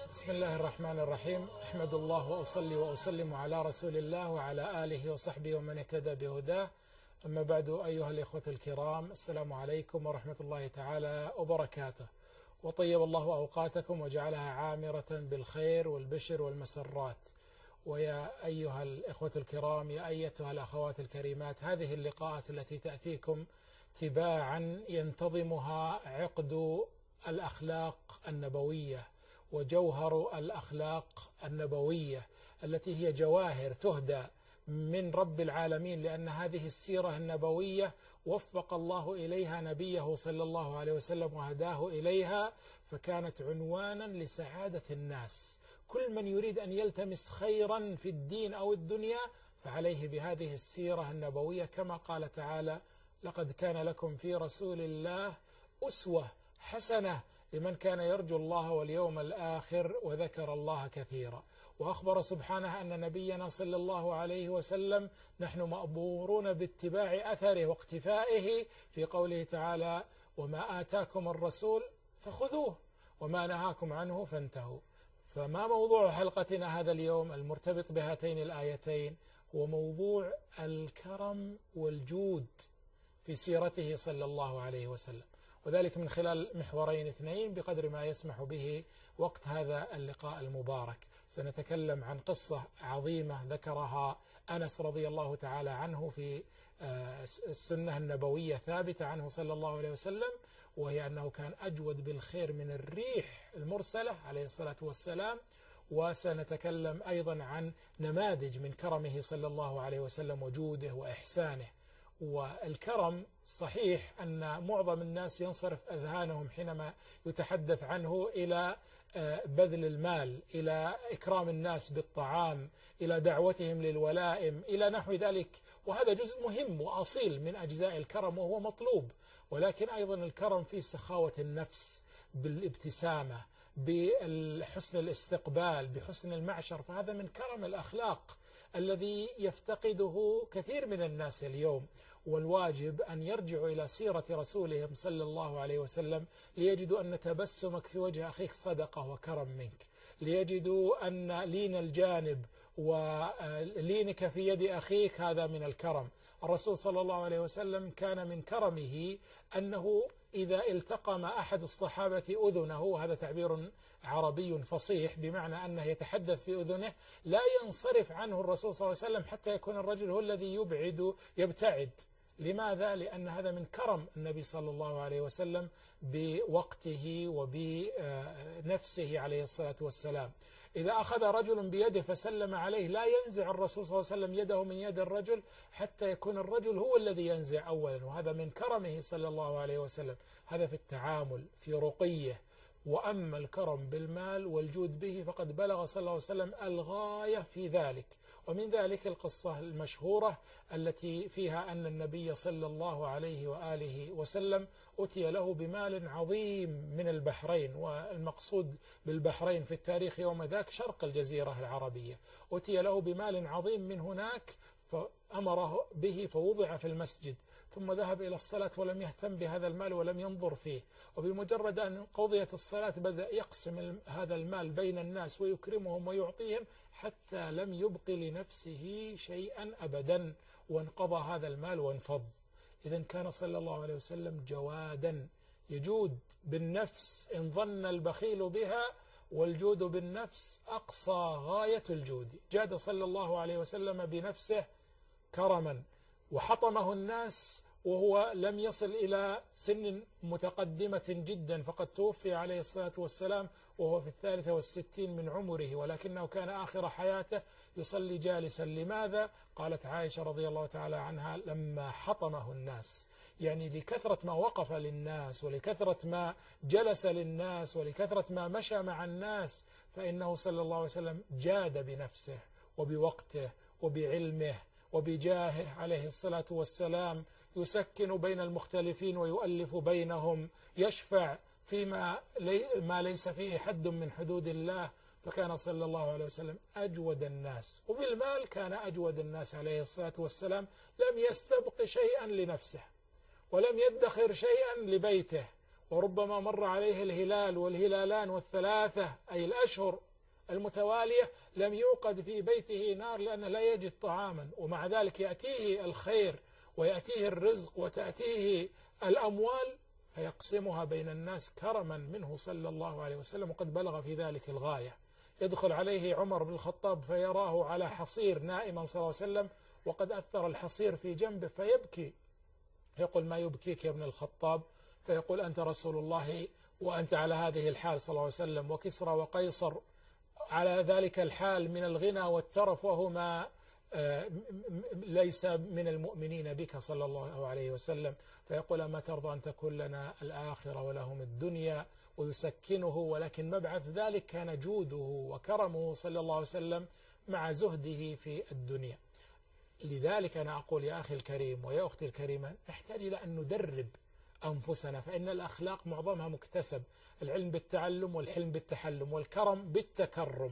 بسم الله الرحمن الرحيم. أحمد الله وأصلي وأسلم على رسول الله وعلى آله وصحبه ومن اهتدى بهداه. أما بعد، أيها الإخوة الكرام، السلام عليكم ورحمة الله تعالى وبركاته، وطيب الله أوقاتكم وجعلها عامرة بالخير والبشر والمسرات. ويا أيها الإخوة الكرام، يا أيتها الأخوات الكريمات، هذه اللقاءات التي تأتيكم تباعا ينتظمها عقد الأخلاق النبوية وجوهر الأخلاق النبوية التي هي جواهر تهدى من رب العالمين، لأن هذه السيرة النبوية وفق الله إليها نبيه صلى الله عليه وسلم وهداه إليها، فكانت عنوانا لسعادة الناس. كل من يريد أن يلتمس خيرا في الدين أو الدنيا فعليه بهذه السيرة النبوية، كما قال تعالى: لقد كان لكم في رسول الله أسوة حسنة لمن كان يرجو الله واليوم الآخر وذكر الله كثيرا. وأخبر سبحانه أن نبينا صلى الله عليه وسلم نحن مأمورون باتباع أثره واقتفائه في قوله تعالى: وما آتاكم الرسول فخذوه وما نهاكم عنه فانتهوا. فما موضوع حلقتنا هذا اليوم المرتبط بهاتين الآيتين؟ هو موضوع الكرم والجود في سيرته صلى الله عليه وسلم، وذلك من خلال محورين اثنين بقدر ما يسمح به وقت هذا اللقاء المبارك. سنتكلم عن قصة عظيمة ذكرها أنس رضي الله تعالى عنه في السنة النبوية ثابتة عنه صلى الله عليه وسلم، وهي أنه كان أجود بالخير من الريح المرسلة عليه الصلاة والسلام. وسنتكلم أيضا عن نماذج من كرمه صلى الله عليه وسلم وجوده وإحسانه. والكرم صحيح أن معظم الناس ينصرف أذهانهم حينما يتحدث عنه إلى بذل المال، إلى إكرام الناس بالطعام، إلى دعوتهم للولائم، إلى نحو ذلك، وهذا جزء مهم وأصيل من أجزاء الكرم وهو مطلوب. ولكن أيضا الكرم فيه سخاوة النفس بالابتسامة، بحسن الاستقبال، بحسن المعشر، فهذا من كرم الأخلاق الذي يفتقده كثير من الناس اليوم. والواجب أن يرجعوا إلى سيرة رسولهم صلى الله عليه وسلم ليجدوا أن تبسمك في وجه أخيك صدقة وكرم منك، ليجدوا أن لين الجانب ولينك في يد أخيك هذا من الكرم. الرسول صلى الله عليه وسلم كان من كرمه أنه إذا التقم أحد الصحابة أذنه، وهذا تعبير عربي فصيح بمعنى أنه يتحدث في أذنه، لا ينصرف عنه الرسول صلى الله عليه وسلم حتى يكون الرجل هو الذي يبتعد. لماذا؟ لأن هذا من كرم النبي صلى الله عليه وسلم بوقته وبنفسه عليه الصلاة والسلام. إذا أخذ رجل بيده فسلم عليه لا ينزع الرسول صلى الله عليه وسلم يده من يد الرجل حتى يكون الرجل هو الذي ينزع أولا، وهذا من كرمه صلى الله عليه وسلم. هذا في التعامل في رقيه. وأما الكرم بالمال والجود به فقد بلغ صلى الله عليه وسلم الغاية في ذلك. ومن ذلك القصة المشهورة التي فيها أن النبي صلى الله عليه وآله وسلم أتي له بمال عظيم من البحرين، والمقصود بالبحرين في التاريخ يوم ذاك شرق الجزيرة العربية. أتي له بمال عظيم من هناك فأمره به فوضع في المسجد، ثم ذهب إلى الصلاة ولم يهتم بهذا المال ولم ينظر فيه. وبمجرد أن قضيت الصلاة بدأ يقسم هذا المال بين الناس ويكرمهم ويعطيهم حتى لم يبق لنفسه شيئا أبدا، وانقضى هذا المال وانفض. إذن كان صلى الله عليه وسلم جوادا، يجود بالنفس إن ظن البخيل بها، والجود بالنفس أقصى غاية الجود. جاد صلى الله عليه وسلم بنفسه كرما، وحطمه الناس وهو لم يصل إلى سن متقدمة جدا، فقد توفي عليه الصلاة والسلام وهو في 63 من عمره، ولكنه كان آخر حياته يصلي جالسا. لماذا؟ قالت عائشة رضي الله تعالى عنها: لما حطمه الناس، يعني لكثرة ما وقف للناس ولكثرة ما جلس للناس ولكثرة ما مشى مع الناس، فإنه صلى الله عليه وسلم جاد بنفسه وبوقته وبعلمه وبجاهه عليه الصلاة والسلام، يسكن بين المختلفين ويؤلف بينهم، يشفع فيما ما ليس فيه حد من حدود الله. فكان صلى الله عليه وسلم أجود الناس، وبالمال كان أجود الناس عليه الصلاة والسلام. لم يستبق شيئا لنفسه ولم يدخر شيئا لبيته وربما مر عليه الهلال والهلالان والثلاثة أي الأشهر المتوالية لم يوقد في بيته نار لأنه لا يجد طعاما، ومع ذلك يأتيه الخير ويأتيه الرزق وتأتيه الأموال فيقسمها بين الناس كرما منه صلى الله عليه وسلم، وقد بلغ في ذلك الغاية. يدخل عليه عمر بن الخطاب فيراه على حصير نائما صلى الله عليه وسلم وقد أثر الحصير في جنبه فيبكي، يقول: ما يبكيك يا ابن الخطاب؟ فيقول: أنت رسول الله وأنت على هذه الحال صلى الله عليه وسلم، وكسرى وقيصر على ذلك الحال من الغنى والترف، وهما ليس من المؤمنين بك صلى الله عليه وسلم. فيقول: أما ترضى أن تكون لنا الآخرة ولهم الدنيا؟ ويسكنه، ولكن مبعث ذلك كان جوده وكرمه صلى الله عليه وسلم مع زهده في الدنيا. لذلك أنا أقول يا أخي الكريم ويا أختي الكريمة، نحتاج إلى أن ندرب أنفسنا، فإن الأخلاق معظمها مكتسب، العلم بالتعلم والحلم بالتحلم والكرم بالتكرم،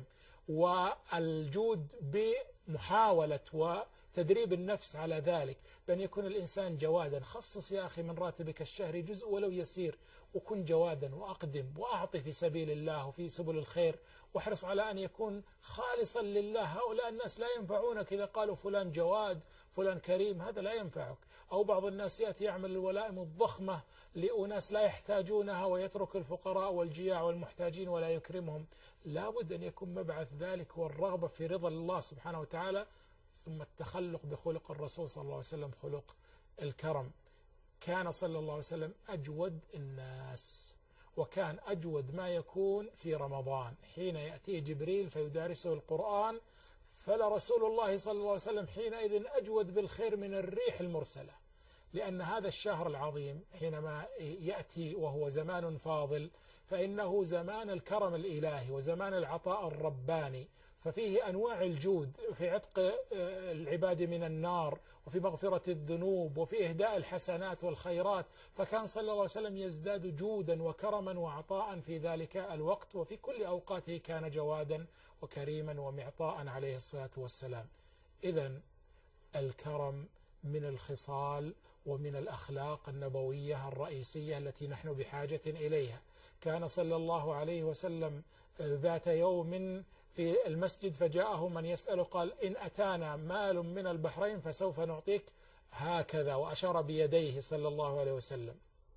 والجود بمحاولة وتدريب النفس على ذلك، بأن يكون الإنسان جوادا. خصص يا أخي من راتبك الشهري جزء ولو يسير، وكن جوادا وأقدم وأعطي في سبيل الله وفي سبل الخير، واحرص على أن يكون خالصا لله. هؤلاء الناس لا ينفعونك إذا قالوا فلان جواد فلان كريم، هذا لا ينفعك. أو بعض الناس يأتي يعمل الولائم الضخمة لأناس لا يحتاجونها ويترك الفقراء والجياع والمحتاجين ولا يكرمهم. لا بد أن يكون مبعث ذلك هو الرغبة في رضا الله سبحانه وتعالى، ثم التخلق بخلق الرسول صلى الله عليه وسلم، خلق الكرم. كان صلى الله عليه وسلم أجود الناس، وكان أجود ما يكون في رمضان حين يأتيه جبريل فيدارسه القرآن، فلرسول الله صلى الله عليه وسلم حينئذ أجود بالخير من الريح المرسلة، لأن هذا الشهر العظيم حينما يأتي وهو زمان فاضل فإنه زمان الكرم الإلهي وزمان العطاء الرباني، ففيه أنواع الجود في عتق العباد من النار وفي مغفرة الذنوب وفي إهداء الحسنات والخيرات. فكان صلى الله عليه وسلم يزداد جودا وكرما وعطاء في ذلك الوقت، وفي كل أوقاته كان جوادا وكريما ومعطاء عليه الصلاة والسلام. إذن الكرم من الخصال ومن الأخلاق النبوية الرئيسية التي نحن بحاجة إليها. كان صلى الله عليه وسلم ذات يوم في المسجد فجاءه من يسأل قال: إن أتانا مال من البحرين فسوف نعطيك هكذا، وأشار بيديه صلى الله عليه وسلم.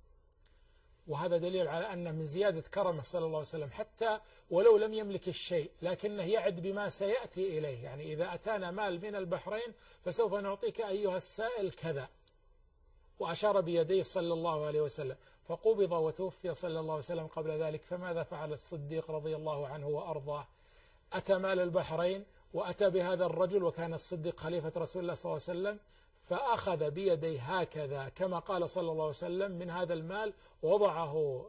وهذا دليل على أن من زيادة كرمه صلى الله عليه وسلم حتى ولو لم يملك الشيء لكنه يعد بما سيأتي إليه، يعني إذا أتانا مال من البحرين فسوف نعطيك أيها السائل كذا، وأشار بيديه صلى الله عليه وسلم. فقبض وتوفي صلى الله عليه وسلم قبل ذلك. فماذا فعل الصديق رضي الله عنه وأرضاه؟ أتى مال البحرين وأتى بهذا الرجل، وكان الصديق خليفة رسول الله صلى الله عليه وسلم، فأخذ بيديه هكذا كما قال صلى الله عليه وسلم من هذا المال، وضعه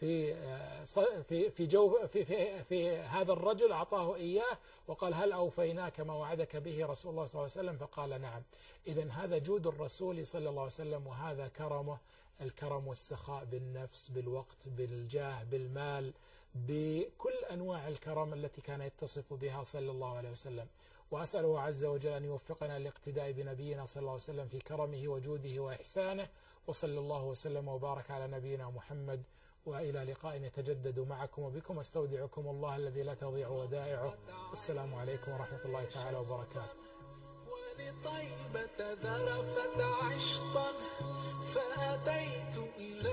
في هذا الرجل، أعطاه إياه وقال: هل أوفيناك ما وعدك به رسول الله صلى الله عليه وسلم؟ فقال: نعم. إذن هذا جود الرسول صلى الله عليه وسلم، وهذا كرمه، الكرم والسخاء بالنفس، بالوقت، بالجاه، بالمال، بكل أنواع الكرم التي كان يتصف بها صلى الله عليه وسلم. وأسأله عز وجل أن يوفقنا للاقتداء بنبينا صلى الله عليه وسلم في كرمه وجوده وإحسانه، وصلى الله وسلم وبارك على نبينا محمد. وإلى لقاء يتجدد معكم وبكم، استودعكم الله الذي لا تضيع ودائعه. والسلام عليكم ورحمة الله تعالى وبركاته. ولطيبة ذرفت عشقا فأتيت إلى